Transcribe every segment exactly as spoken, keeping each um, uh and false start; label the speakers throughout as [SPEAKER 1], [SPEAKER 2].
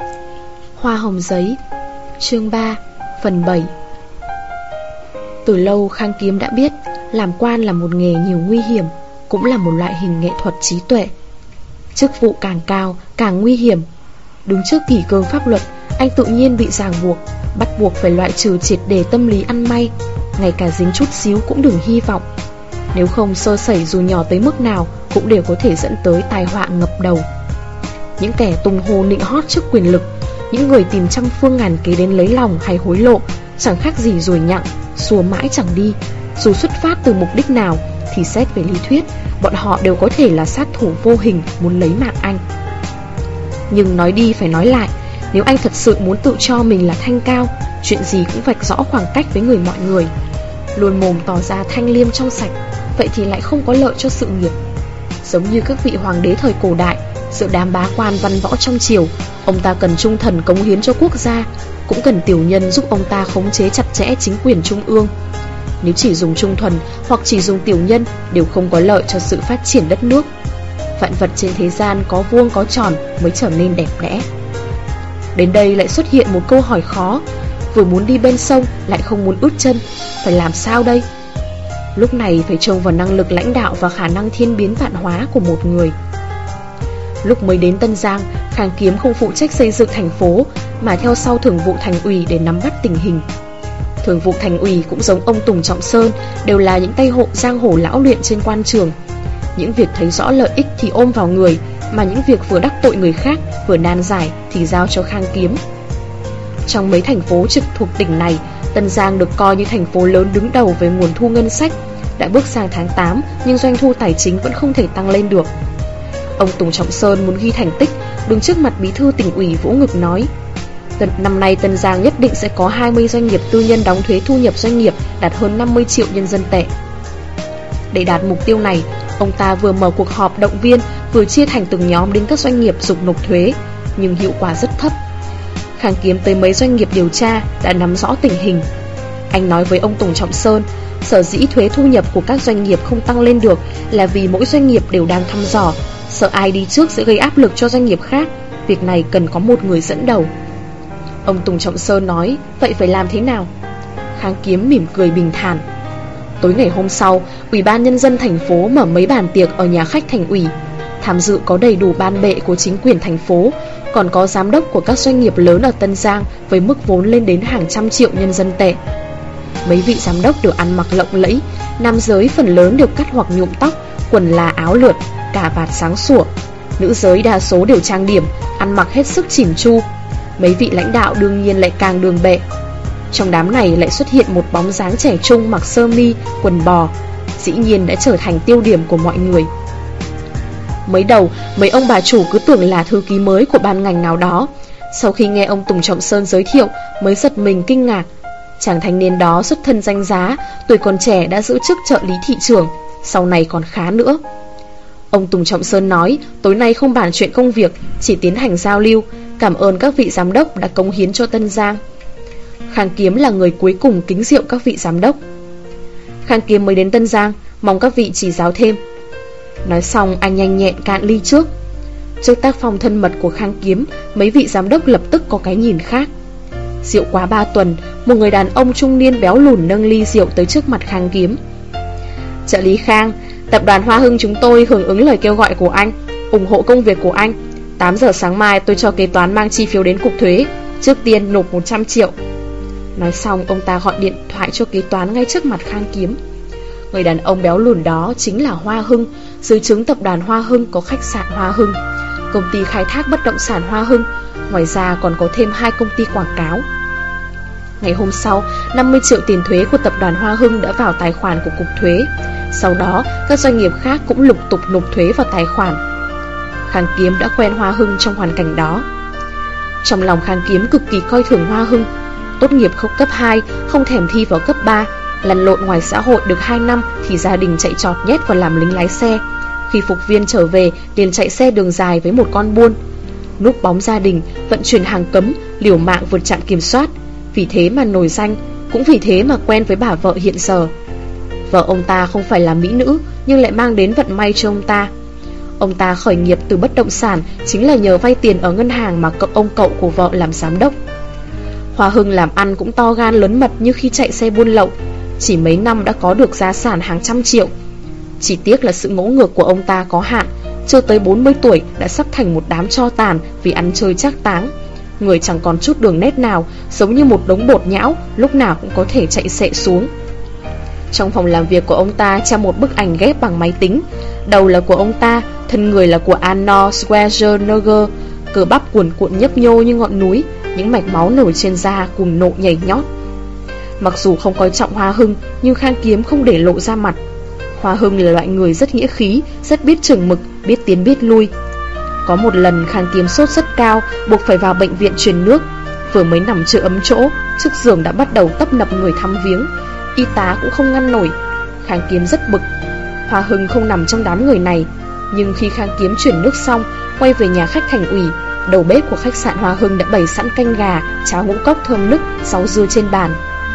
[SPEAKER 1] Hoa hồng giấy, chương ba, phần bảy. Từ lâu Khang Kiếm đã biết làm quan là một nghề nhiều nguy hiểm, cũng là một loại hình nghệ thuật trí tuệ. Chức vụ càng cao càng nguy hiểm. Đứng trước kỷ cương pháp luật, anh tự nhiên bị ràng buộc, bắt buộc phải loại trừ triệt để tâm lý ăn may, ngay cả dính chút xíu cũng đừng hy vọng. Nếu không sơ sẩy dù nhỏ tới mức nào cũng đều có thể dẫn tới tai họa ngập đầu. Những kẻ tung hô nịnh hót trước quyền lực, những người tìm trăm phương ngàn kế đến lấy lòng hay hối lộ, chẳng khác gì ruồi nhặng, xua mãi chẳng đi. Dù xuất phát từ mục đích nào thì xét về lý thuyết, bọn họ đều có thể là sát thủ vô hình muốn lấy mạng anh. Nhưng nói đi phải nói lại, nếu anh thật sự muốn tự cho mình là thanh cao, chuyện gì cũng vạch rõ khoảng cách với người mọi người, luôn mồm tỏ ra thanh liêm trong sạch, vậy thì lại không có lợi cho sự nghiệp. Giống như các vị hoàng đế thời cổ đại, sự đám bá quan văn võ trong triều, ông ta cần trung thần cống hiến cho quốc gia, cũng cần tiểu nhân giúp ông ta khống chế chặt chẽ chính quyền trung ương. Nếu chỉ dùng trung thuần hoặc chỉ dùng tiểu nhân đều không có lợi cho sự phát triển đất nước. Vạn vật trên thế gian có vuông có tròn mới trở nên đẹp đẽ. Đến đây lại xuất hiện một câu hỏi khó, vừa muốn đi bên sông lại không muốn ướt chân, phải làm sao đây? Lúc này phải trông vào năng lực lãnh đạo và khả năng thiên biến vạn hóa của một người. Lúc mới đến Tân Giang, Khang Kiếm không phụ trách xây dựng thành phố, mà theo sau thường vụ thành ủy để nắm bắt tình hình. Thường vụ thành ủy cũng giống ông Tùng Trọng Sơn, đều là những tay hộ giang hồ lão luyện trên quan trường. Những việc thấy rõ lợi ích thì ôm vào người, mà những việc vừa đắc tội người khác vừa nan giải thì giao cho Khang Kiếm. Trong mấy thành phố trực thuộc tỉnh này, Tân Giang được coi như thành phố lớn đứng đầu về nguồn thu ngân sách. Đã bước sang tháng tám nhưng doanh thu tài chính vẫn không thể tăng lên được. Ông Tùng Trọng Sơn muốn ghi thành tích, đứng trước mặt bí thư tỉnh ủy vỗ ngực nói: năm nay Tân Giang nhất định sẽ có hai mươi doanh nghiệp tư nhân đóng thuế thu nhập doanh nghiệp đạt hơn năm mươi triệu nhân dân tệ. Để đạt mục tiêu này, ông ta vừa mở cuộc họp động viên, vừa chia thành từng nhóm đến các doanh nghiệp dục nộp thuế, nhưng hiệu quả rất thấp. Khang Kiếm tới mấy doanh nghiệp điều tra đã nắm rõ tình hình. Anh nói với ông Tùng Trọng Sơn, sở dĩ thuế thu nhập của các doanh nghiệp không tăng lên được là vì mỗi doanh nghiệp đều đang thăm dò, sợ ai đi trước sẽ gây áp lực cho doanh nghiệp khác. Việc này cần có một người dẫn đầu. Ông Tùng Trọng Sơn nói: vậy phải làm thế nào? Khang Kiếm mỉm cười bình thản. Tối ngày hôm sau, Ủy ban Nhân dân thành phố mở mấy bàn tiệc ở nhà khách thành ủy. Tham dự có đầy đủ ban bệ của chính quyền thành phố, còn có giám đốc của các doanh nghiệp lớn ở Tân Giang với mức vốn lên đến hàng trăm triệu nhân dân tệ. Mấy vị giám đốc đều ăn mặc lộng lẫy, nam giới phần lớn đều cắt hoặc nhuộm tóc, quần là áo lượt, cà vạt sáng sủa. Nữ giới đa số đều trang điểm, ăn mặc hết sức chỉn chu. Mấy vị lãnh đạo đương nhiên lại càng đường bệ. Trong đám này lại xuất hiện một bóng dáng trẻ trung mặc sơ mi, quần bò, dĩ nhiên đã trở thành tiêu điểm của mọi người. Mới đầu, mấy ông bà chủ cứ tưởng là thư ký mới của ban ngành nào đó. Sau khi nghe ông Tùng Trọng Sơn giới thiệu mới giật mình kinh ngạc. Chàng thanh niên đó xuất thân danh giá, tuổi còn trẻ đã giữ chức trợ lý thị trưởng, sau này còn khá nữa. Ông Tùng Trọng Sơn nói tối nay không bàn chuyện công việc, chỉ tiến hành giao lưu, cảm ơn các vị giám đốc đã cống hiến cho Tân Giang. Khang Kiếm là người cuối cùng kính rượu các vị giám đốc. Khang Kiếm mới đến Tân Giang, mong các vị chỉ giáo thêm. Nói xong anh nhanh nhẹn cạn ly trước. Trước tác phong thân mật của Khang Kiếm, mấy vị giám đốc lập tức có cái nhìn khác. Rượu quá ba tuần, một người đàn ông trung niên béo lùn nâng ly rượu tới trước mặt Khang Kiếm. Trợ lý Khang, tập đoàn Hoa Hưng chúng tôi hưởng ứng lời kêu gọi của anh, ủng hộ công việc của anh. Tám giờ sáng mai tôi cho kế toán mang chi phiếu đến cục thuế, trước tiên nộp một trăm triệu. Nói xong ông ta gọi điện thoại cho kế toán ngay trước mặt Khang Kiếm. Người đàn ông béo lùn đó chính là Hoa Hưng, dưới trướng tập đoàn Hoa Hưng có khách sạn Hoa Hưng, công ty khai thác bất động sản Hoa Hưng, ngoài ra còn có thêm hai công ty quảng cáo. Ngày hôm sau, năm mươi triệu tiền thuế của tập đoàn Hoa Hưng đã vào tài khoản của cục thuế. Sau đó, các doanh nghiệp khác cũng lục tục nộp thuế vào tài khoản. Khang Kiếm đã quen Hoa Hưng trong hoàn cảnh đó. Trong lòng Khang Kiếm cực kỳ coi thường Hoa Hưng. Tốt nghiệp không cấp hai, không thèm thi vào cấp ba, lăn lộn ngoài xã hội được hai năm thì gia đình chạy trọt nhét vào làm lính lái xe. Khi phục viên trở về liền chạy xe đường dài với một con buôn. Núp bóng gia đình, vận chuyển hàng cấm, liều mạng vượt trạm kiểm soát. Vì thế mà nổi danh, cũng vì thế mà quen với bà vợ hiện giờ. Vợ ông ta không phải là mỹ nữ, nhưng lại mang đến vận may cho ông ta. Ông ta khởi nghiệp từ bất động sản chính là nhờ vay tiền ở ngân hàng mà cậu ông cậu của vợ làm giám đốc. Hoa Hưng làm ăn cũng to gan lớn mật như khi chạy xe buôn lậu, chỉ mấy năm đã có được gia sản hàng trăm triệu. Chỉ tiếc là sự ngỗ ngược của ông ta có hạn, chưa tới bốn mươi tuổi đã sắp thành một đám tro tàn vì ăn chơi trác táng. Người chẳng còn chút đường nét nào, giống như một đống bột nhão, lúc nào cũng có thể chạy xệ xuống. Trong phòng làm việc của ông ta treo một bức ảnh ghép bằng máy tính. Đầu là của ông ta, thân người là của Arnold Schwarzenegger, cơ bắp cuồn cuộn nhấp nhô như ngọn núi, những mạch máu nổi trên da cuồng nộ nhảy nhót. Mặc dù không coi trọng Hoa Hưng, nhưng Khang Kiếm không để lộ ra mặt. Hoa Hưng là loại người rất nghĩa khí, rất biết chừng mực, biết tiến biết lui. Có một lần Khang Kiếm sốt rất cao, buộc phải vào bệnh viện truyền nước. Vừa mới nằm chưa ấm chỗ, trước giường đã bắt đầu tấp nập người thăm viếng. Y tá cũng không ngăn nổi. Khang Kiếm rất bực. Hoa Hưng không nằm trong đám người này. Nhưng khi Khang Kiếm chuyển nước xong, quay về nhà khách thành ủy, đầu bếp của khách sạn Hoa Hưng đã bày sẵn canh gà, cháo ngũ cốc thơm nức, rau dưa trên bàn.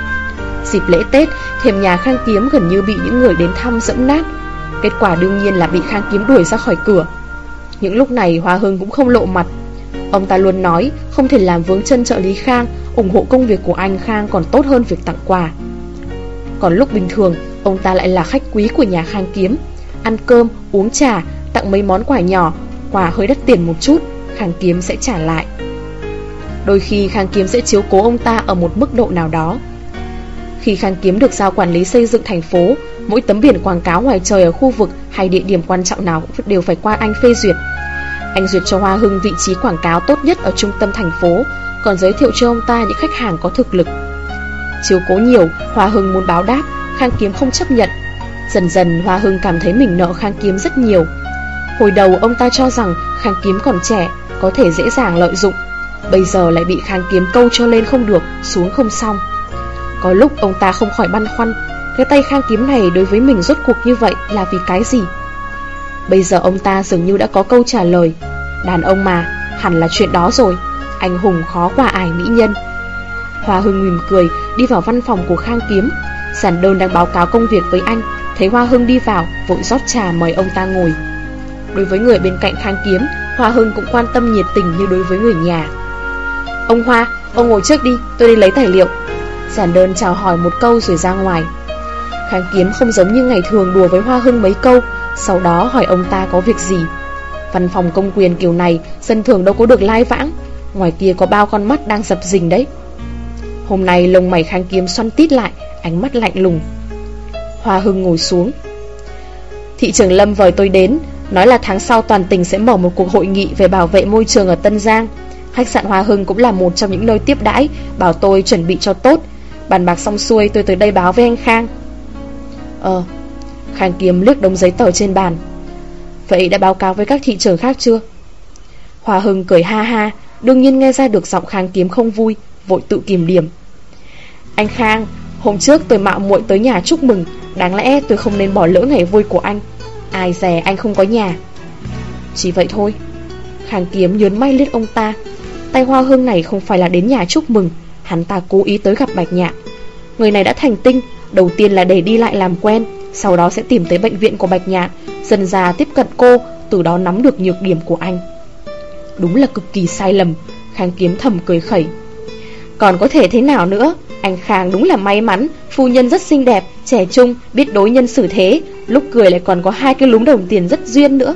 [SPEAKER 1] Dịp lễ Tết, thềm nhà Khang Kiếm gần như bị những người đến thăm dẫm nát. Kết quả đương nhiên là bị Khang Kiếm đuổi ra khỏi cửa. Những lúc này Hoa Hưng cũng không lộ mặt. Ông ta luôn nói không thể làm vướng chân trợ lý Khang, ủng hộ công việc của anh Khang còn tốt hơn việc tặng quà. Còn lúc bình thường, ông ta lại là khách quý của nhà Khang Kiếm. Ăn cơm, uống trà, tặng mấy món quà nhỏ, quà hơi đắt tiền một chút, Khang Kiếm sẽ trả lại. Đôi khi Khang Kiếm sẽ chiếu cố ông ta ở một mức độ nào đó. Khi Khang Kiếm được giao quản lý xây dựng thành phố, mỗi tấm biển quảng cáo ngoài trời ở khu vực hay địa điểm quan trọng nào đều phải qua anh phê duyệt. Anh duyệt cho Hoa Hưng vị trí quảng cáo tốt nhất ở trung tâm thành phố, còn giới thiệu cho ông ta những khách hàng có thực lực. Chiếu cố nhiều, Hoa Hưng muốn báo đáp, Khang Kiếm không chấp nhận. Dần dần Hoa Hưng cảm thấy mình nợ Khang Kiếm rất nhiều. Hồi đầu ông ta cho rằng Khang Kiếm còn trẻ, có thể dễ dàng lợi dụng. Bây giờ lại bị Khang Kiếm câu cho lên không được, xuống không xong. Có lúc ông ta không khỏi băn khoăn, cái tay Khang Kiếm này đối với mình rốt cuộc như vậy là vì cái gì? Bây giờ ông ta dường như đã có câu trả lời. Đàn ông mà, hẳn là chuyện đó rồi. Anh hùng khó qua ải mỹ nhân. Hoa Hưng mỉm cười đi vào văn phòng của Khang Kiếm. Giản Đơn đang báo cáo công việc với anh, thấy Hoa Hưng đi vào, vội rót trà mời ông ta ngồi. Đối với người bên cạnh Khang Kiếm, Hoa Hưng cũng quan tâm nhiệt tình như đối với người nhà. Ông Hoa, ông ngồi trước đi, tôi đi lấy tài liệu. Giản Đơn chào hỏi một câu rồi ra ngoài. Khang Kiếm không giống như ngày thường đùa với Hoa Hưng mấy câu, sau đó hỏi ông ta có việc gì. Văn phòng công quyền kiểu này, dân thường đâu có được lai vãng. Ngoài kia có bao con mắt đang dập dình đấy. Hôm nay lông mày Khang Kiếm xoăn tít lại, ánh mắt lạnh lùng. Hoa Hưng ngồi xuống. Thị trưởng Lâm vời tôi đến, nói là tháng sau toàn tỉnh sẽ mở một cuộc hội nghị về bảo vệ môi trường ở Tân Giang. Khách sạn Hoa Hưng cũng là một trong những nơi tiếp đãi, bảo tôi chuẩn bị cho tốt. Bàn bạc xong xuôi tôi tới đây báo với anh Khang. Ờ. Khang Kiếm liếc đống giấy tờ trên bàn. Vậy đã báo cáo với các thị trưởng khác chưa? Hoa Hưng cười ha ha, đương nhiên nghe ra được giọng Khang Kiếm không vui, vội tự kìm điểm. Anh Khang, hôm trước tôi mạo muội tới nhà chúc mừng, đáng lẽ tôi không nên bỏ lỡ ngày vui của anh. Ai dè anh không có nhà. Chỉ vậy thôi. Khang Kiếm nhớn may liếc ông ta. Tay Hoa Hưng này không phải là đến nhà chúc mừng, hắn ta cố ý tới gặp Bạch Nhạn. Người này đã thành tinh, đầu tiên là để đi lại làm quen, sau đó sẽ tìm tới bệnh viện của Bạch Nhạn, dần dà tiếp cận cô, từ đó nắm được nhược điểm của anh. Đúng là cực kỳ sai lầm. Khang Kiếm thầm cười khẩy. Còn có thể thế nào nữa? Anh Khang đúng là may mắn, phu nhân rất xinh đẹp, trẻ trung, biết đối nhân xử thế, lúc cười lại còn có hai cái lúm đồng tiền rất duyên nữa.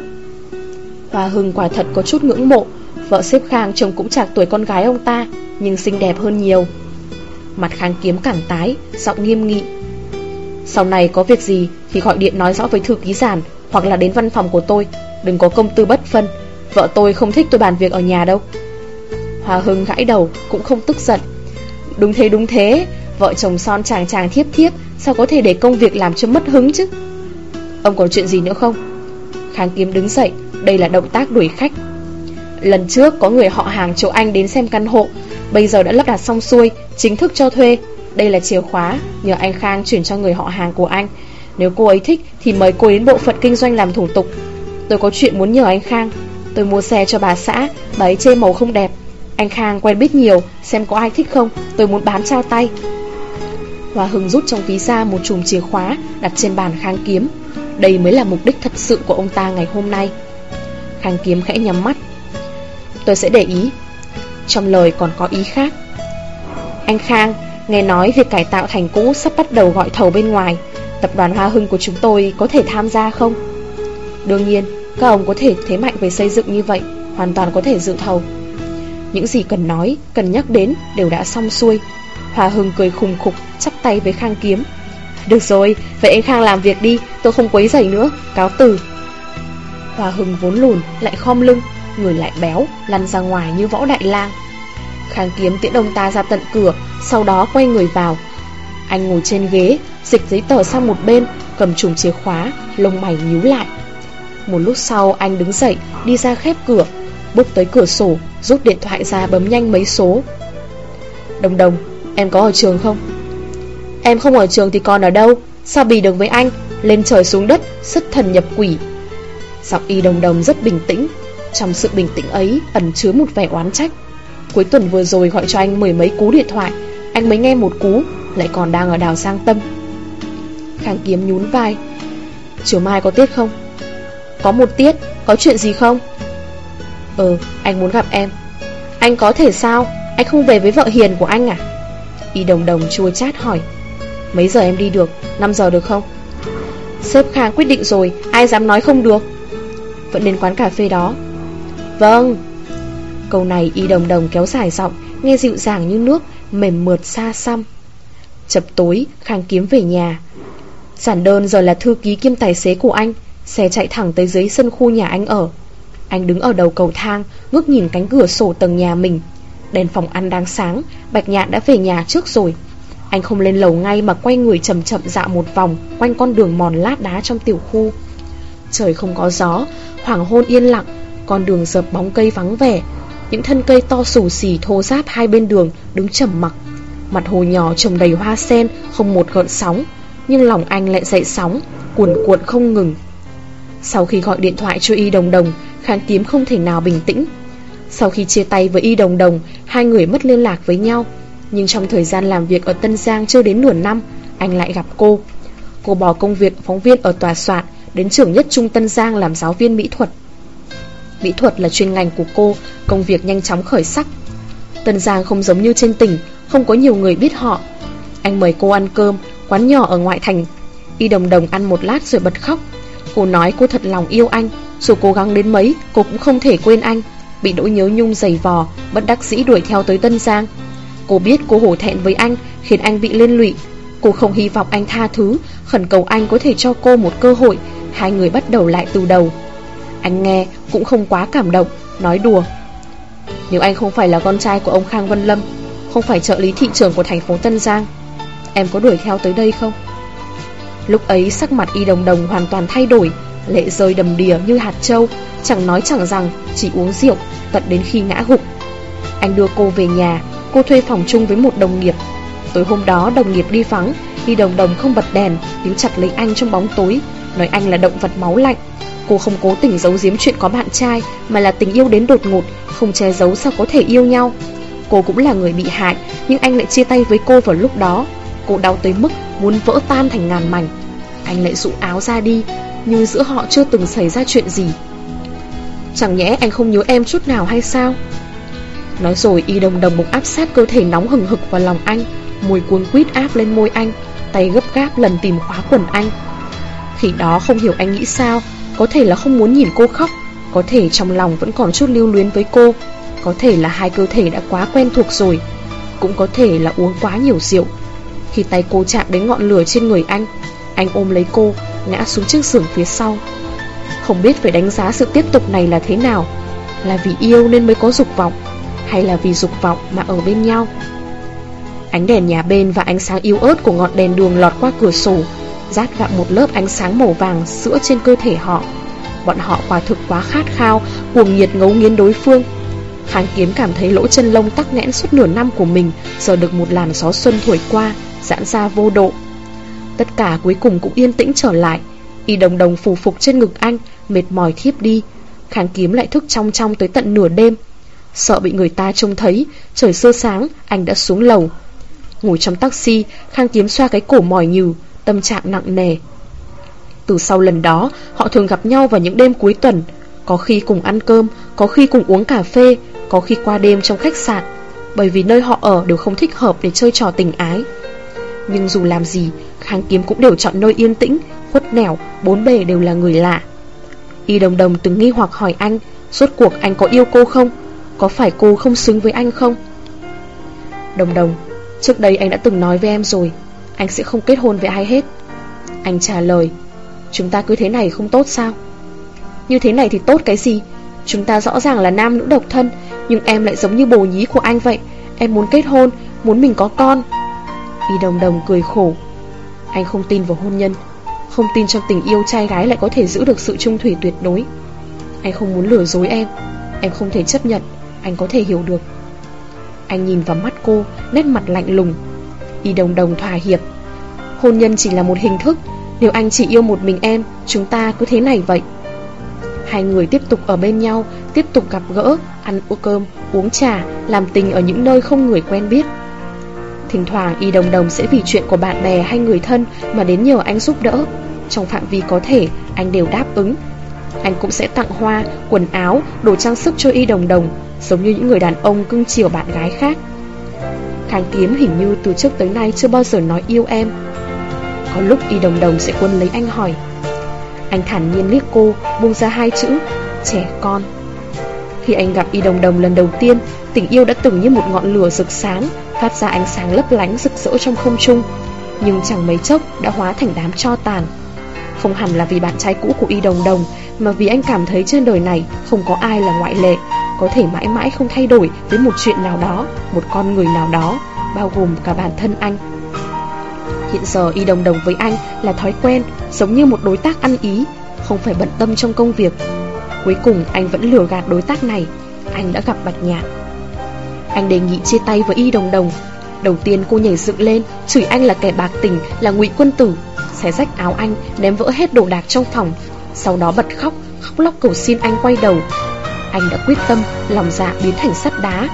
[SPEAKER 1] Hoa Hưng quả thật có chút ngưỡng mộ. Vợ xếp Khang trông cũng chạc tuổi con gái ông ta, nhưng xinh đẹp hơn nhiều. Mặt Khang Kiếm càng tái, giọng nghiêm nghị. Sau này có việc gì thì gọi điện nói rõ với thư ký Giản, hoặc là đến văn phòng của tôi. Đừng có công tư bất phân. Vợ tôi không thích tôi bàn việc ở nhà đâu. Hoa Hưng gãi đầu, cũng không tức giận. Đúng thế đúng thế, vợ chồng son chàng chàng thiếp thiếp, sao có thể để công việc làm cho mất hứng chứ? Ông có chuyện gì nữa không? Khang Kiếm đứng dậy, đây là động tác đuổi khách. Lần trước có người họ hàng chỗ anh đến xem căn hộ, bây giờ đã lắp đặt xong xuôi, chính thức cho thuê. Đây là chìa khóa, nhờ anh Khang chuyển cho người họ hàng của anh. Nếu cô ấy thích thì mời cô đến bộ phận kinh doanh làm thủ tục. Tôi có chuyện muốn nhờ anh Khang. Tôi mua xe cho bà xã, bà ấy chê màu không đẹp. Anh Khang quen biết nhiều, xem có ai thích không, tôi muốn bán trao tay. Hoa Hưng rút trong ví ra một chùm chìa khóa, đặt trên bàn Khang Kiếm. Đây mới là mục đích thật sự của ông ta ngày hôm nay. Khang Kiếm khẽ nhắm mắt. Tôi sẽ để ý. Trong lời còn có ý khác. Anh Khang, nghe nói việc cải tạo thành cũ sắp bắt đầu gọi thầu bên ngoài. Tập đoàn Hoa Hưng của chúng tôi có thể tham gia không? Đương nhiên, các ông có thể thế mạnh về xây dựng như vậy, hoàn toàn có thể dự thầu. Những gì cần nói, cần nhắc đến đều đã xong xuôi. Hoa Hưng cười khùng khục, chắp tay với Khang Kiếm. Được rồi, vậy anh Khang làm việc đi, tôi không quấy rầy nữa, cáo từ. Hoa Hưng vốn lùn lại khom lưng, người lại béo, lăn ra ngoài như võ đại lang. Khang Kiếm tiễn ông ta ra tận cửa, sau đó quay người vào. Anh ngồi trên ghế, dịch giấy tờ sang một bên, cầm chùm chìa khóa, lông mày nhíu lại. Một lúc sau anh đứng dậy, đi ra khép cửa, bước tới cửa sổ, rút điện thoại ra bấm nhanh mấy số. Đồng Đồng, em có ở trường không? Em không ở trường thì còn ở đâu? Sao bì được với anh? Lên trời xuống đất, xuất thần nhập quỷ. Giọng Y Đồng Đồng rất bình tĩnh. Trong sự bình tĩnh ấy ẩn chứa một vẻ oán trách. Cuối tuần vừa rồi gọi cho anh mười mấy cú điện thoại, anh mới nghe một cú, lại còn đang ở đảo Giang Tâm. Khang Kiếm nhún vai. Chiều mai có tiết không? Có một tiết, có chuyện gì không? Ừ, anh muốn gặp em. Anh có thể sao? Anh không về với vợ hiền của anh à? Y Đồng Đồng chua chát hỏi. Mấy giờ em đi được? năm giờ được không? Sếp Khang quyết định rồi, ai dám nói không được. Vẫn đến quán cà phê đó. Vâng. Câu này Y Đồng Đồng kéo dài giọng, nghe dịu dàng như nước, mềm mượt xa xăm. Chập tối, Khang Kiếm về nhà. Giản đơn giờ là thư ký kiêm tài xế của anh. Xe chạy thẳng tới dưới sân khu nhà anh ở. Anh đứng ở đầu cầu thang, ngước nhìn cánh cửa sổ tầng nhà mình. Đèn phòng ăn đang sáng, Bạch Nhạn đã về nhà trước rồi. Anh không lên lầu ngay mà quay người chậm chậm dạo một vòng quanh con đường mòn lát đá trong tiểu khu. Trời không có gió, hoàng hôn yên lặng, con đường dợp bóng cây vắng vẻ. Những thân cây to xù xì thô ráp hai bên đường đứng trầm mặc. Mặt hồ nhỏ trồng đầy hoa sen, không một gợn sóng, nhưng lòng anh lại dậy sóng, cuồn cuộn không ngừng. Sau khi gọi điện thoại cho Y Đồng Đồng, Khang Kiếm không thể nào bình tĩnh. Sau khi chia tay với Y Đồng Đồng, hai người mất liên lạc với nhau. Nhưng trong thời gian làm việc ở Tân Giang chưa đến nửa năm, anh lại gặp cô. Cô bỏ công việc phóng viên ở tòa soạn, đến trường nhất trung Tân Giang làm giáo viên mỹ thuật. Mỹ thuật là chuyên ngành của cô, công việc nhanh chóng khởi sắc. Tân Giang không giống như trên tỉnh, không có nhiều người biết họ. Anh mời cô ăn cơm, quán nhỏ ở ngoại thành. Y Đồng Đồng ăn một lát rồi bật khóc. Cô nói cô thật lòng yêu anh, dù cố gắng đến mấy, cô cũng không thể quên anh. Bị nỗi nhớ nhung dày vò, bất đắc dĩ đuổi theo tới Tân Giang. Cô biết cô hổ thẹn với anh, khiến anh bị liên lụy. Cô không hy vọng anh tha thứ, khẩn cầu anh có thể cho cô một cơ hội. Hai người bắt đầu lại từ đầu. Anh nghe cũng không quá cảm động, nói đùa. Nếu anh không phải là con trai của ông Khang Vân Lâm, không phải trợ lý thị trưởng của thành phố Tân Giang, em có đuổi theo tới đây không? Lúc ấy sắc mặt Y Đồng Đồng hoàn toàn thay đổi, lệ rơi đầm đìa như hạt trâu, chẳng nói chẳng rằng, chỉ uống rượu, tận đến khi ngã gục. Anh đưa cô về nhà, cô thuê phòng chung với một đồng nghiệp. Tối hôm đó đồng nghiệp đi vắng, Y Đồng Đồng không bật đèn, níu chặt lấy anh trong bóng tối, nói anh là động vật máu lạnh. Cô không cố tình giấu giếm chuyện có bạn trai, mà là tình yêu đến đột ngột, không che giấu sao có thể yêu nhau. Cô cũng là người bị hại, nhưng anh lại chia tay với cô vào lúc đó. Cô đau tới mức muốn vỡ tan thành ngàn mảnh. Anh lại rũ áo ra đi, như giữa họ chưa từng xảy ra chuyện gì. Chẳng nhẽ anh không nhớ em chút nào hay sao? Nói rồi Y Đồng Đồng bụng áp sát cơ thể nóng hừng hực vào lòng anh, môi cuốn quýt áp lên môi anh, tay gấp gáp lần tìm khóa quần anh. Khi đó không hiểu anh nghĩ sao, có thể là không muốn nhìn cô khóc, có thể trong lòng vẫn còn chút lưu luyến với cô, có thể là hai cơ thể đã quá quen thuộc rồi, cũng có thể là uống quá nhiều rượu. Khi tay cô chạm đến ngọn lửa trên người anh, anh ôm lấy cô, ngã xuống chiếc giường phía sau. Không biết phải đánh giá sự tiếp tục này là thế nào, là vì yêu nên mới có dục vọng, hay là vì dục vọng mà ở bên nhau. Ánh đèn nhà bên và ánh sáng yếu ớt của ngọn đèn đường lọt qua cửa sổ, rát gặm một lớp ánh sáng màu vàng sữa trên cơ thể họ. Bọn họ quả thực quá khát khao, cuồng nhiệt ngấu nghiến đối phương. Khang Kiếm cảm thấy lỗ chân lông tắc nghẽn suốt nửa năm của mình giờ được một làn gió xuân thổi qua, giãn ra vô độ. Tất cả cuối cùng cũng yên tĩnh trở lại. Y Đồng Đồng phù phục trên ngực anh, mệt mỏi thiếp đi. Khang Kiếm lại thức trong trong tới tận nửa đêm. Sợ bị người ta trông thấy, trời sơ sáng, anh đã xuống lầu. Ngồi trong taxi, Khang Kiếm xoa cái cổ mỏi nhừ, tâm trạng nặng nề. Từ sau lần đó, họ thường gặp nhau vào những đêm cuối tuần. Có khi cùng ăn cơm, có khi cùng uống cà phê, có khi qua đêm trong khách sạn, bởi vì nơi họ ở đều không thích hợp để chơi trò tình ái. Nhưng dù làm gì, Khang Kiếm cũng đều chọn nơi yên tĩnh, khuất nẻo, bốn bề đều là người lạ. Y Đồng Đồng từng nghi hoặc hỏi anh, rốt cuộc anh có yêu cô không? Có phải cô không xứng với anh không? Đồng Đồng, trước đây anh đã từng nói với em rồi, anh sẽ không kết hôn với ai hết. Anh trả lời, chúng ta cứ thế này không tốt sao? Như thế này thì tốt cái gì? Chúng ta rõ ràng là nam nữ độc thân, nhưng em lại giống như bồ nhí của anh vậy. Em muốn kết hôn, muốn mình có con. Y Đồng Đồng cười khổ. Anh không tin vào hôn nhân, không tin trong tình yêu trai gái lại có thể giữ được sự chung thủy tuyệt đối. Anh không muốn lừa dối em, em không thể chấp nhận, anh có thể hiểu được. Anh nhìn vào mắt cô, nét mặt lạnh lùng. Y Đồng Đồng thỏa hiệp. Hôn nhân chỉ là một hình thức, nếu anh chỉ yêu một mình em, chúng ta cứ thế này vậy. Hai người tiếp tục ở bên nhau, tiếp tục gặp gỡ, ăn cơm, uống trà, làm tình ở những nơi không người quen biết. Thỉnh thoảng Y Đồng Đồng sẽ vì chuyện của bạn bè hay người thân mà đến nhờ anh giúp đỡ. Trong phạm vi có thể, anh đều đáp ứng. Anh cũng sẽ tặng hoa, quần áo, đồ trang sức cho Y Đồng Đồng, giống như những người đàn ông cưng chiều bạn gái khác. Khang Kiếm hình như từ trước tới nay chưa bao giờ nói yêu em. Có lúc Y Đồng Đồng sẽ quấn lấy anh hỏi. Anh thản nhiên liếc cô, buông ra hai chữ, trẻ con. Khi anh gặp Y Đồng Đồng lần đầu tiên, tình yêu đã từng như một ngọn lửa rực sáng, phát ra ánh sáng lấp lánh rực rỡ trong không trung, nhưng chẳng mấy chốc đã hóa thành đám tro tàn. Không hẳn là vì bạn trai cũ của Y Đồng Đồng, mà vì anh cảm thấy trên đời này không có ai là ngoại lệ, có thể mãi mãi không thay đổi với một chuyện nào đó, một con người nào đó, bao gồm cả bản thân anh. Hiện giờ Y Đồng Đồng với anh là thói quen, giống như một đối tác ăn ý, không phải bận tâm trong công việc. Cuối cùng anh vẫn lừa gạt đối tác này. Anh đã gặp Bạch Nhạn. Anh đề nghị chia tay với Y Đồng Đồng. Đầu tiên cô nhảy dựng lên, chửi anh là kẻ bạc tình, là ngụy quân tử, xé rách áo anh, ném vỡ hết đồ đạc trong phòng. Sau đó bật khóc, khóc lóc cầu xin anh quay đầu. Anh đã quyết tâm, lòng dạ biến thành sắt đá.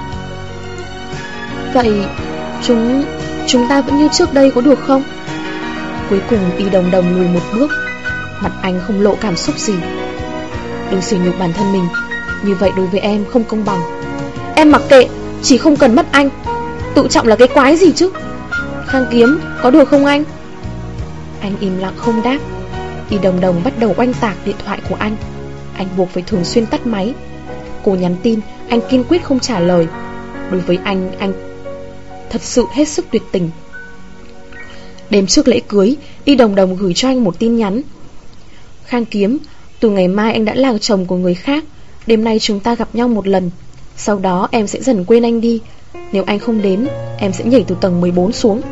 [SPEAKER 1] Vậy chúng Chúng ta vẫn như trước đây có được không? Cuối cùng Y Đồng Đồng lùi một bước. Mặt anh không lộ cảm xúc gì. Đừng sỉ nhục bản thân mình, như vậy đối với em không công bằng. Em mặc kệ, chỉ không cần mất anh. Tự trọng là cái quái gì chứ? Khang Kiếm, có được không anh? Anh im lặng không đáp. Y Đồng Đồng bắt đầu oanh tạc điện thoại của anh. Anh buộc phải thường xuyên tắt máy. Cô nhắn tin, anh kiên quyết không trả lời. Đối với anh, anh thật sự hết sức tuyệt tình. Đêm trước lễ cưới, Y Đồng Đồng gửi cho anh một tin nhắn. Khang Kiếm, từ ngày mai anh đã là chồng của người khác. Đêm nay chúng ta gặp nhau một lần. Sau đó em sẽ dần quên anh đi. Nếu anh không đến, em sẽ nhảy từ tầng mười bốn xuống.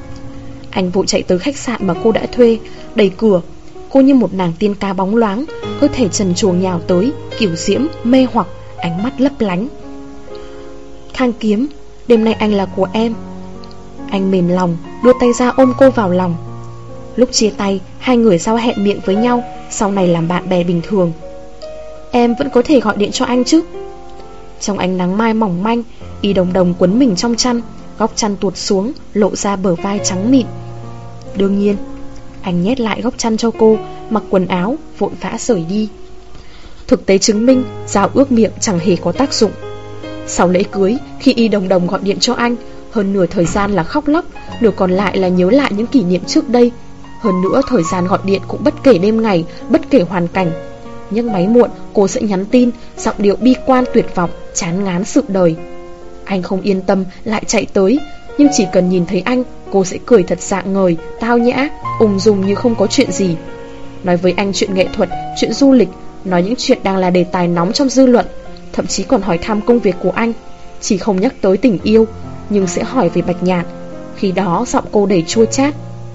[SPEAKER 1] Anh vội chạy tới khách sạn mà cô đã thuê, đẩy cửa. Cô như một nàng tiên ca bóng loáng, cơ thể trần truồng nhào tới, kiểu diễm, mê hoặc, ánh mắt lấp lánh. Khang Kiếm, đêm nay anh là của em. Anh mềm lòng, đưa tay ra ôm cô vào lòng. Lúc chia tay, hai người giao hẹn miệng với nhau, sau này làm bạn bè bình thường. Em vẫn có thể gọi điện cho anh chứ? Trong ánh nắng mai mỏng manh, Y Đồng Đồng quấn mình trong chăn, góc chăn tuột xuống, lộ ra bờ vai trắng mịn. Đương nhiên. Anh nhét lại góc chăn cho cô, mặc quần áo, vội vã rời đi. Thực tế chứng minh, giao ước miệng chẳng hề có tác dụng. Sau lễ cưới, khi Y Đồng Đồng gọi điện cho anh, hơn nửa thời gian là khóc lóc, nửa còn lại là nhớ lại những kỷ niệm trước đây. Hơn nữa thời gian gọi điện cũng bất kể đêm ngày, bất kể hoàn cảnh. nhấc máy muộn, cô sẽ nhắn tin, giọng điệu bi quan tuyệt vọng, chán ngán sự đời. Anh không yên tâm, lại chạy tới, nhưng chỉ cần nhìn thấy anh, cô sẽ cười thật rạng ngời, tao nhã, ung dung như không có chuyện gì. Nói với anh chuyện nghệ thuật, chuyện du lịch, nói những chuyện đang là đề tài nóng trong dư luận, thậm chí còn hỏi thăm công việc của anh. Chỉ không nhắc tới tình yêu, nhưng sẽ hỏi về Bạch Nhạn. Khi đó giọng cô đầy chua chát.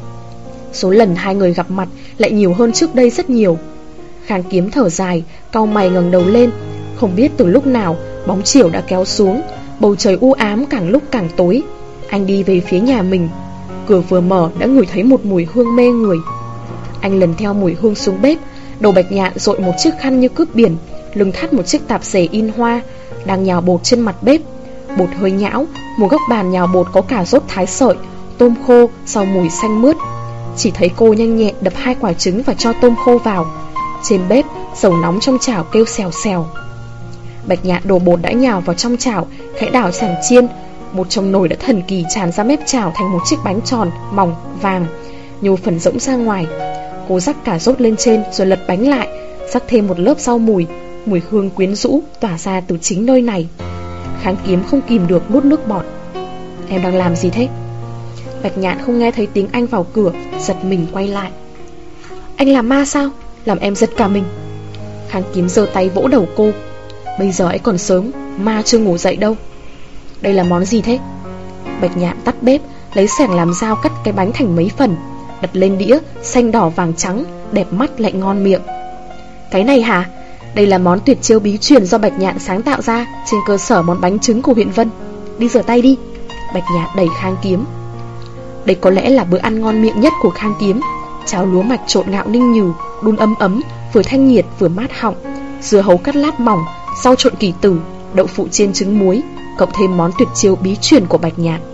[SPEAKER 1] Số lần hai người gặp mặt lại nhiều hơn trước đây rất nhiều. Khang Kiếm thở dài, cau mày ngẩng đầu lên. Không biết từ lúc nào bóng chiều đã kéo xuống, bầu trời u ám càng lúc càng tối. Anh đi về phía nhà mình. Cửa vừa mở đã ngửi thấy một mùi hương mê người. Anh lần theo mùi hương xuống bếp. Đầu Bạch Nhạn dội một chiếc khăn như cướp biển, lưng thắt một chiếc tạp dề in hoa, đang nhào bột trên mặt bếp. Bột hơi nhão, một góc bàn nhào bột có cà rốt thái sợi, tôm khô, rau mùi xanh mướt. Chỉ thấy cô nhanh nhẹn đập hai quả trứng và cho tôm khô vào. Trên bếp, Dầu nóng trong chảo kêu xèo xèo. Bạch Nhạn đổ bột đã nhào vào trong chảo, khẽ đảo sàng chiên. Một trong nồi đã thần kỳ tràn ra mép chảo thành một chiếc bánh tròn, mỏng, vàng, nhô phần rỗng ra ngoài. Cô rắc cà rốt lên trên rồi lật bánh lại, rắc thêm một lớp rau mùi. Mùi hương quyến rũ tỏa ra từ chính nơi này. Kháng Kiếm không kìm được nuốt nước bọt. Em đang làm gì thế? Bạch Nhạn không nghe thấy tiếng anh vào cửa, giật mình quay lại. Anh là ma sao? Làm em giật cả mình. Kháng Kiếm giơ tay vỗ đầu cô. Bây giờ ấy còn sớm, ma chưa ngủ dậy đâu. Đây là món gì thế? Bạch Nhạn tắt bếp, lấy xẻng làm dao cắt cái bánh thành mấy phần, đặt lên đĩa, xanh đỏ vàng trắng, đẹp mắt lại ngon miệng. Cái này hả? Đây là món tuyệt chiêu bí truyền do Bạch Nhạn sáng tạo ra trên cơ sở món bánh trứng của huyện Vân. Đi rửa tay đi. Bạch Nhạn đẩy Kháng Kiếm. Đây có lẽ là bữa ăn ngon miệng nhất của Kháng Kiếm. Cháo lúa mạch trộn gạo ninh nhừ, đun ấm ấm, vừa thanh nhiệt vừa mát họng. Dưa hấu cắt lát mỏng, rau trộn kỳ tử, đậu phụ chiên trứng muối, cộng thêm món tuyệt chiêu bí truyền của Bạch Nhạn.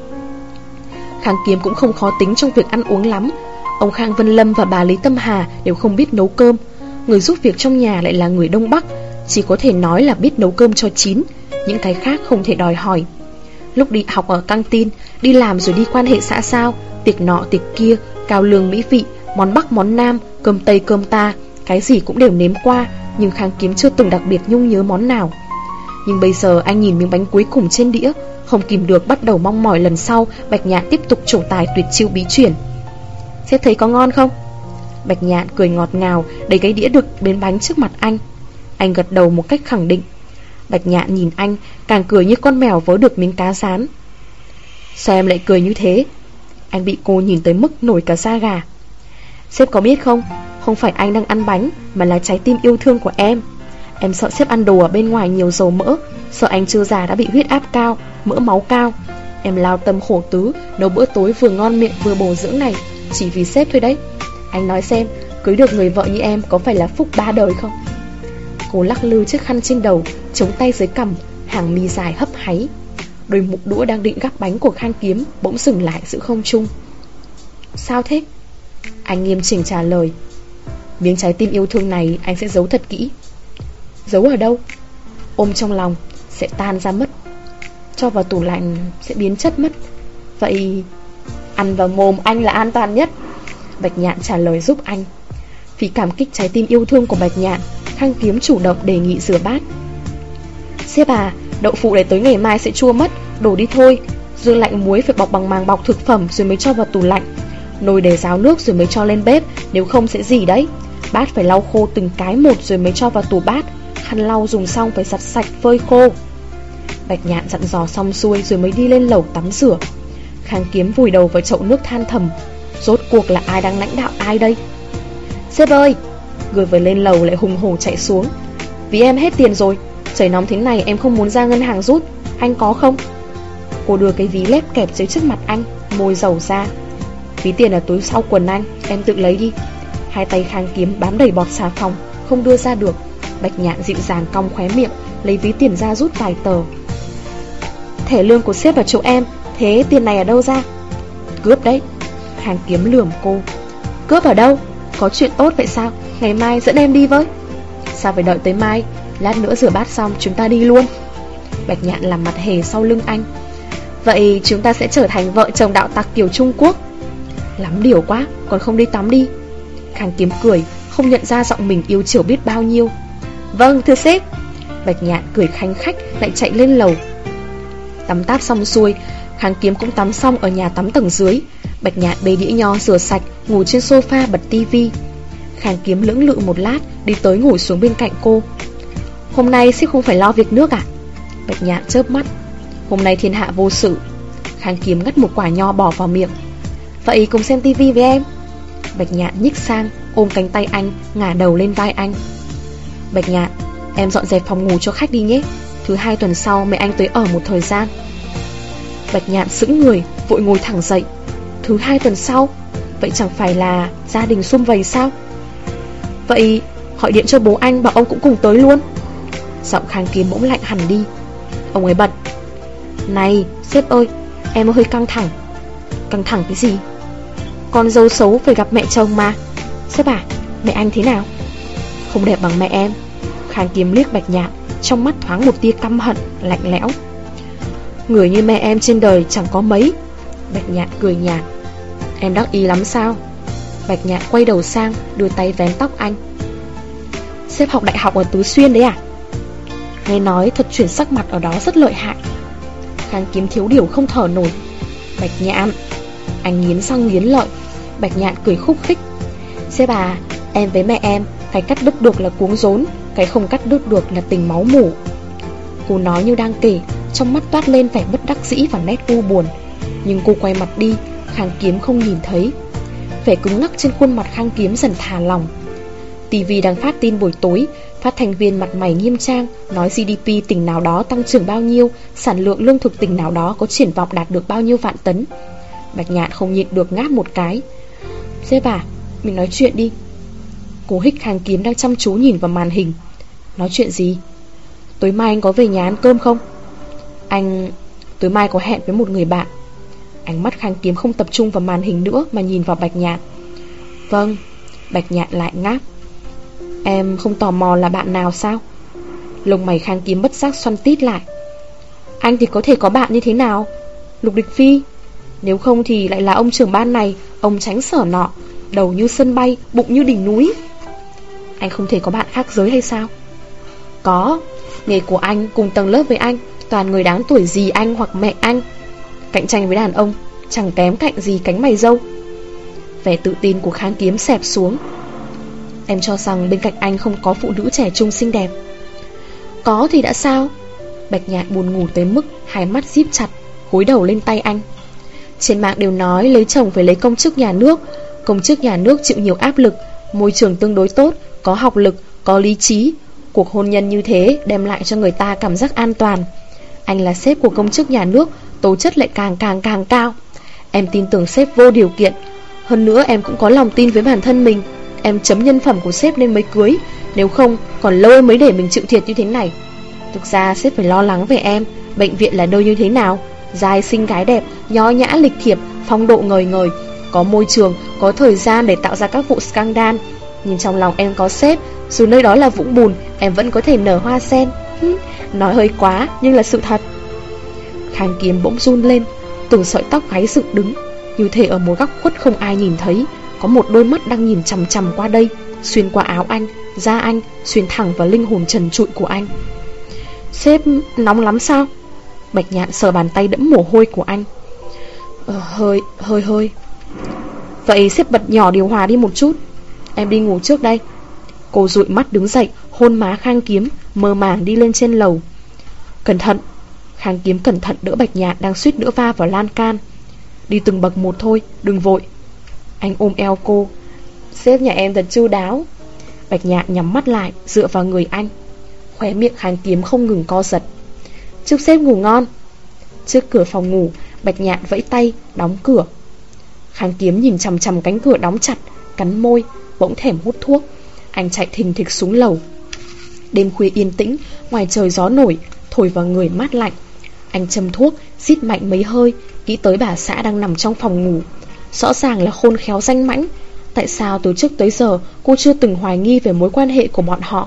[SPEAKER 1] Kháng Kiếm cũng không khó tính trong việc ăn uống lắm. Ông Khang Vân Lâm và bà Lý Tâm Hà đều không biết nấu cơm. Người giúp việc trong nhà lại là người Đông Bắc, chỉ có thể nói là biết nấu cơm cho chín, những cái khác không thể đòi hỏi. Lúc đi học ở căng tin, đi làm rồi đi quan hệ xã giao, tiệc nọ tiệc kia, cao lương mỹ vị, món Bắc món Nam, cơm Tây cơm ta, cái gì cũng đều nếm qua, nhưng Kháng Kiếm chưa từng đặc biệt nhung nhớ món nào. Nhưng bây giờ anh nhìn miếng bánh cuối cùng trên đĩa, không kìm được bắt đầu mong mỏi lần sau Bạch Nhạn tiếp tục trổ tài tuyệt chiêu bí truyền. Sếp thấy có ngon không? Bạch Nhạn cười ngọt ngào, đẩy cái đĩa đực đến bánh trước mặt anh. Anh gật đầu một cách khẳng định. Bạch Nhạn nhìn anh, càng cười như con mèo vớ được miếng cá rán. Sao em lại cười như thế? Anh bị cô nhìn tới mức nổi cả da gà. Sếp có biết không, không phải anh đang ăn bánh, mà là trái tim yêu thương của em. Em sợ sếp ăn đồ ở bên ngoài nhiều dầu mỡ, sợ anh chưa già đã bị huyết áp cao, mỡ máu cao. Em lao tâm khổ tứ nấu bữa tối vừa ngon miệng vừa bổ dưỡng này, chỉ vì sếp thôi đấy. Anh nói xem, cưới được người vợ như em có phải là phúc ba đời không? Cô lắc lư chiếc khăn trên đầu, chống tay dưới cằm, hàng mi dài hấp háy. Đôi mục đũa đang định gắp bánh của Kháng Kiếm bỗng dừng lại giữa không trung. Sao thế? Anh nghiêm chỉnh trả lời. Miếng trái tim yêu thương này anh sẽ giấu thật kỹ. Giấu ở đâu? Ôm trong lòng sẽ tan ra mất, cho vào tủ lạnh sẽ biến chất mất. Vậy ăn vào mồm anh là an toàn nhất. Bạch Nhạn trả lời giúp anh. Vì cảm kích trái tim yêu thương của Bạch Nhạn, Kháng Kiếm chủ động đề nghị rửa bát. Sếp à, đậu phụ để tới ngày mai sẽ chua mất, đổ đi thôi. Dương lạnh muối phải bọc bằng màng bọc thực phẩm rồi mới cho vào tủ lạnh. Nồi để ráo nước rồi mới cho lên bếp, nếu không sẽ rỉ đấy. Bát phải lau khô từng cái một rồi mới cho vào tủ bát. Khăn lau dùng xong phải giặt sạch phơi khô. Bạch Nhạn dặn dò xong xuôi rồi mới đi lên lầu tắm rửa. Kháng Kiếm vùi đầu vào chậu nước than thầm. Rốt cuộc là ai đang lãnh đạo ai đây? Sếp ơi! Người vừa lên lầu lại hùng hổ chạy xuống. Vì em hết tiền rồi, trời nóng thế này em không muốn ra ngân hàng rút. Anh có không? Cô đưa cái ví lép kẹp dưới trước mặt anh, môi dầu ra. Ví tiền ở túi sau quần anh, em tự lấy đi. Hai tay Kháng Kiếm bám đầy bọt xà phòng, không đưa ra được. Bạch Nhạn dịu dàng cong khóe miệng, lấy ví tiền ra rút vài tờ. Thẻ lương của sếp ở chỗ em, thế tiền này ở đâu ra? Cướp đấy. Kháng Kiếm lườm cô. Cướp ở đâu? Có chuyện tốt vậy sao? Ngày mai dẫn em đi với. Sao phải đợi tới mai? Lát nữa rửa bát xong chúng ta đi luôn. Bạch Nhạn làm mặt hề sau lưng anh. Vậy chúng ta sẽ trở thành vợ chồng đạo tặc kiểu Trung Quốc. Lắm điều quá, còn không đi tắm đi. Kháng Kiếm cười, không nhận ra giọng mình yêu chiều biết bao nhiêu. Vâng thưa sếp. Bạch Nhạn cười khanh khách lại chạy lên lầu. Tắm táp xong xuôi, Kháng Kiếm cũng tắm xong ở nhà tắm tầng dưới. Bạch Nhạn bê đĩa nho rửa sạch, ngồi trên sofa bật tivi. Kháng Kiếm lưỡng lự một lát, đi tới ngồi xuống bên cạnh cô. Hôm nay sếp không phải lo việc nước à? Bạch Nhạn chớp mắt. Hôm nay thiên hạ vô sự. Kháng Kiếm ngắt một quả nho bỏ vào miệng. Vậy cùng xem tivi với em. Bạch Nhạn nhích sang, ôm cánh tay anh, ngả đầu lên vai anh. Bạch Nhạn, em dọn dẹp phòng ngủ cho khách đi nhé. Thứ hai tuần sau mẹ anh tới ở một thời gian. Bạch Nhạn sững người, vội ngồi thẳng dậy. Thứ hai tuần sau? Vậy chẳng phải là gia đình sum vầy sao? Vậy gọi điện cho bố anh bảo ông cũng cùng tới luôn. Giọng Kháng Kiếm bỗng lạnh hẳn đi. Ông ấy bật. Này sếp ơi, em hơi căng thẳng. Căng thẳng cái gì? Con dâu xấu phải gặp mẹ chồng mà. Sếp à, mẹ anh thế nào? Không đẹp bằng mẹ em. Khang Kiếm liếc Bạch Nhạn, trong mắt thoáng một tia căm hận, lạnh lẽo. Người như mẹ em trên đời chẳng có mấy. Bạch Nhạn cười nhạt. Em đắc ý lắm sao? Bạch Nhạn quay đầu sang, đưa tay vén tóc anh. Sếp học đại học ở Tứ Xuyên đấy à? Nghe nói thuật chuyển sắc mặt ở đó rất lợi hại. Khang Kiếm thiếu điều không thở nổi. Bạch Nhạn. Anh nghiến răng nghiến lợi. Bạch Nhạn cười khúc khích. Sếp à, em với mẹ em, cái cắt đứt được là cuống rốn, cái không cắt đứt được là tình máu mủ. Cô nói như đang kể, trong mắt toát lên vẻ bất đắc dĩ và nét u buồn. Nhưng cô quay mặt đi, Khang Kiếm không nhìn thấy. Vẻ cứng ngắc trên khuôn mặt Khang Kiếm dần thả lỏng. ti vi đang phát tin buổi tối, phát thanh viên mặt mày nghiêm trang nói giê đê pê tỉnh nào đó tăng trưởng bao nhiêu, sản lượng lương thực tỉnh nào đó có triển vọng đạt được bao nhiêu vạn tấn. Bạch Nhạn không nhịn được ngáp một cái. Sếp à, mình nói chuyện đi. Cô hích Khang Kiếm đang chăm chú nhìn vào màn hình. Nói chuyện gì? Tối mai anh có về nhà ăn cơm không? Anh... tối mai có hẹn với một người bạn. Ánh mắt Khang Kiếm không tập trung vào màn hình nữa mà nhìn vào Bạch Nhạn. Vâng. Bạch Nhạn lại ngáp. Em không tò mò là bạn nào sao? Lông mày Khang Kiếm bất giác xoăn tít lại. Anh thì có thể có bạn như thế nào? Lục Địch Phi. Nếu không thì lại là ông trưởng ban này, ông tránh sở nọ, đầu như sân bay, bụng như đỉnh núi. Anh không thể có bạn khác giới hay sao? Có. Nghề của anh cùng tầng lớp với anh toàn người đáng tuổi dì anh hoặc mẹ anh. Cạnh tranh với đàn ông chẳng kém cạnh gì cánh mày râu. Vẻ tự tin của Khang Kiếm xẹp xuống. Em cho rằng bên cạnh anh không có phụ nữ trẻ trung xinh đẹp. Có thì đã sao? Bạch Nhạn buồn ngủ tới mức hai mắt díp chặt, gối đầu lên tay anh. Trên mạng đều nói lấy chồng phải lấy công chức nhà nước. Công chức nhà nước chịu nhiều áp lực, môi trường tương đối tốt, có học lực, có lý trí. Cuộc hôn nhân như thế đem lại cho người ta cảm giác an toàn. Anh là sếp của công chức nhà nước, tố chất lại càng càng càng cao. Em tin tưởng sếp vô điều kiện. Hơn nữa em cũng có lòng tin với bản thân mình. Em chấm nhân phẩm của sếp nên mới cưới. Nếu không còn lâu em mới để mình chịu thiệt như thế này. Thực ra sếp phải lo lắng về em. Bệnh viện là nơi như thế nào? Giai xinh gái đẹp, nho nhã lịch thiệp, phong độ ngời ngời, có môi trường, có thời gian để tạo ra các vụ scandal. Nhưng trong lòng em có sếp, dù nơi đó là vũng bùn, em vẫn có thể nở hoa sen. Nói hơi quá nhưng là sự thật. Khang Kiếm bỗng run lên, từng sợi tóc gáy dựng đứng. Như thể ở một góc khuất không ai nhìn thấy, có một đôi mắt đang nhìn chằm chằm qua đây, xuyên qua áo anh, da anh, xuyên thẳng vào linh hồn trần trụi của anh. Sếp nóng lắm sao? Bạch Nhạn sờ bàn tay đẫm mồ hôi của anh. Ờ, hơi, hơi hơi. Vậy sếp bật nhỏ điều hòa đi một chút. Em đi ngủ trước đây. Cô dụi mắt đứng dậy, hôn má Khang Kiếm, mơ màng đi lên trên lầu. Cẩn thận. Khang Kiếm cẩn thận đỡ Bạch Nhạn đang suýt nữa va vào lan can. Đi từng bậc một thôi, đừng vội. Anh ôm eo cô. Sếp nhà em thật chu đáo. Bạch Nhạn nhắm mắt lại, dựa vào người anh. Khóe miệng Khang Kiếm không ngừng co giật. Chúc sếp ngủ ngon. Trước cửa phòng ngủ, Bạch Nhạn vẫy tay, đóng cửa. Khang Kiếm nhìn chằm chằm cánh cửa đóng chặt, cắn môi, bỗng thèm hút thuốc. Anh chạy thình thịch xuống lầu. Đêm khuya yên tĩnh, ngoài trời gió nổi, thổi vào người mát lạnh. Anh châm thuốc, rít mạnh mấy hơi, nghĩ tới bà xã đang nằm trong phòng ngủ. Rõ ràng là khôn khéo danh mãnh. Tại sao từ trước tới giờ cô chưa từng hoài nghi về mối quan hệ của bọn họ?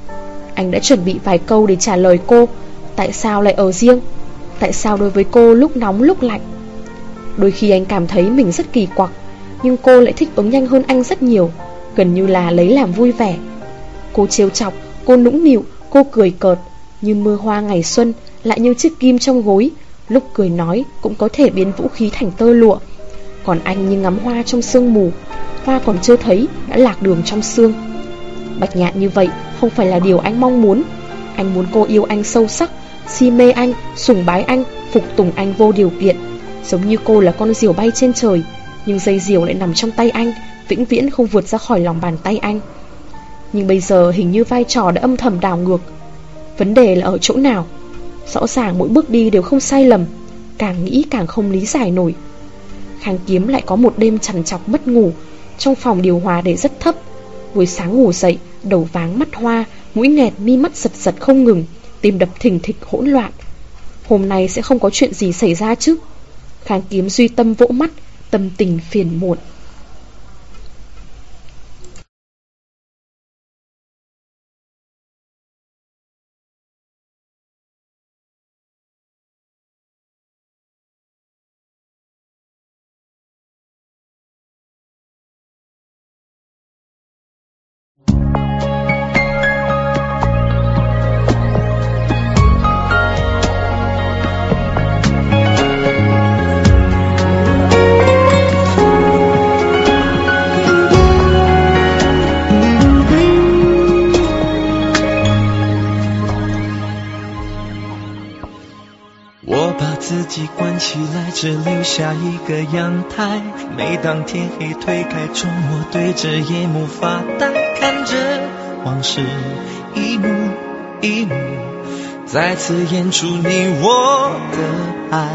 [SPEAKER 1] Anh đã chuẩn bị vài câu để trả lời cô. Tại sao lại ở riêng? Tại sao đối với cô lúc nóng lúc lạnh? Đôi khi anh cảm thấy mình rất kỳ quặc, nhưng cô lại thích ứng nhanh hơn anh rất nhiều, gần như là lấy làm vui vẻ. Cô trêu chọc, cô nũng nịu, cô cười cợt, như mưa hoa ngày xuân, lại như chiếc kim trong gối. Lúc cười nói cũng có thể biến vũ khí thành tơ lụa. Còn anh như ngắm hoa trong sương mù, hoa còn chưa thấy đã lạc đường trong sương. Bạch Nhạn như vậy không phải là điều anh mong muốn. Anh muốn cô yêu anh sâu sắc, si mê anh, sùng bái anh, phục tùng anh vô điều kiện, giống như cô là con diều bay trên trời, nhưng dây diều lại nằm trong tay anh, vĩnh viễn không vượt ra khỏi lòng bàn tay anh. Nhưng bây giờ hình như vai trò đã âm thầm đảo ngược. Vấn đề là ở chỗ nào? Rõ ràng mỗi bước đi đều không sai lầm, càng nghĩ càng không lý giải nổi. Khang Kiếm lại có một đêm trằn trọc mất ngủ. Trong phòng điều hòa để rất thấp. Buổi sáng ngủ dậy, đầu váng mắt hoa, mũi nghẹt, mi mắt giật giật không ngừng, tim đập thình thịch hỗn loạn. Hôm nay sẽ không có chuyện gì xảy ra chứ? Khang Kiếm duy tâm vỗ mắt, tâm tình phiền muộn.
[SPEAKER 2] 我把自己关起来，只留下一个阳台。每当天黑推开窗，我对着夜幕发呆，看着往事一幕一幕再次演出你我的爱。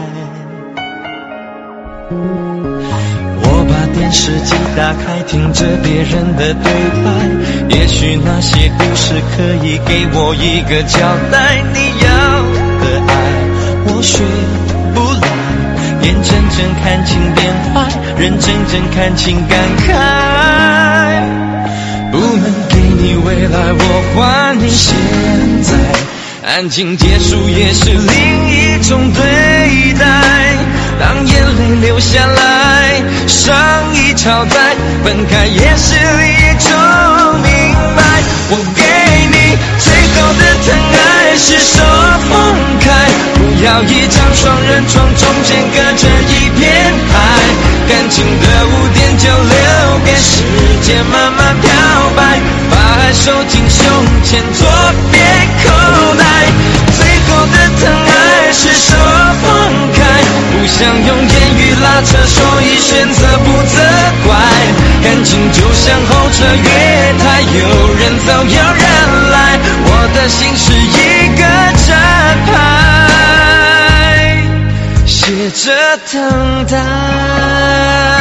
[SPEAKER 2] 我把电视机打开，听着别人的对白，也许那些故事可以给我一个交代。你要的爱我学不来，眼睁睁看情变坏，人睁睁看情感慨。不能给你未来，我还你现在，安静结束也是另一种对待。当眼泪流下来，伤已超载，分开也是另一种明白。我给你最后的疼爱是手放开，不要一张双人床，中间隔着一片海。感情的污点就留给时间慢慢漂白，把爱收进胸前左边口袋。最后的疼爱是手放开，不想用言语拉扯，所以选择不责怪。感情就像候车月台，有人走有人来，我的心是一个站牌，写着等待。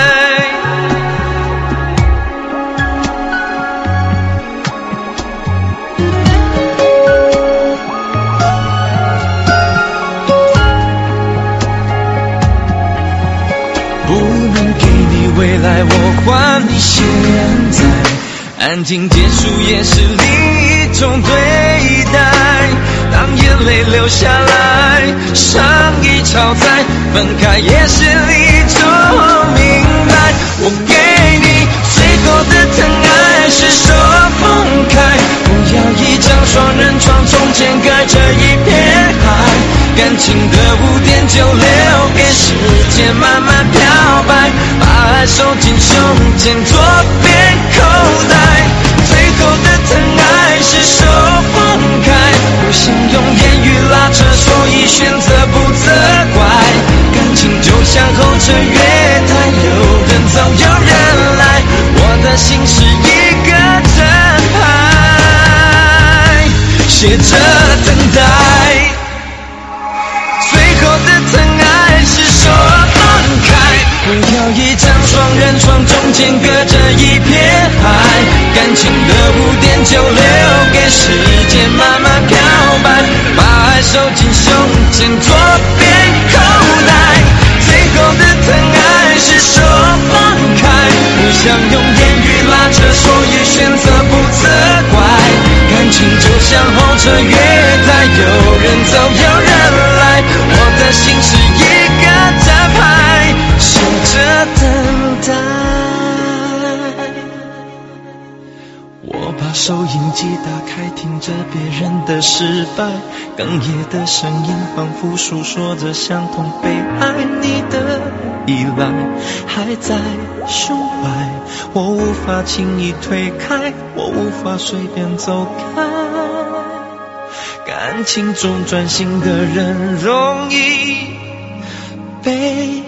[SPEAKER 2] 未来我还你现在，安静结束也是另一种对待。当眼泪流下来，伤已超载，分开也是另一种明白。我给你最后的疼爱是手放开，不要一张双人床，中间隔着一片海。感情的污点就留给时间慢慢漂白，把爱收进胸前左边口袋。最后的疼爱是手放开，不想用言语拉扯，所以选择不责怪。感情就像候车月台，有人走有人来，我的心是一个站牌，写着等待。最后的疼爱是手放开，不要一张双人床，中间隔着一片海。感情的污点就留给时间慢慢漂白，把爱收进胸前左边口袋。最后的疼爱是手放开，不想用言语拉扯，所以选择不责怪。感情就像候车月台，有人走有人来，我的心是一个站牌，写着等待。我把收音机打开，听着别人的失败，哽咽的声音仿佛诉说着相同悲哀。你的依赖还在胸怀，我无法轻易推开，我无法随便走开。感情中专心的人容易被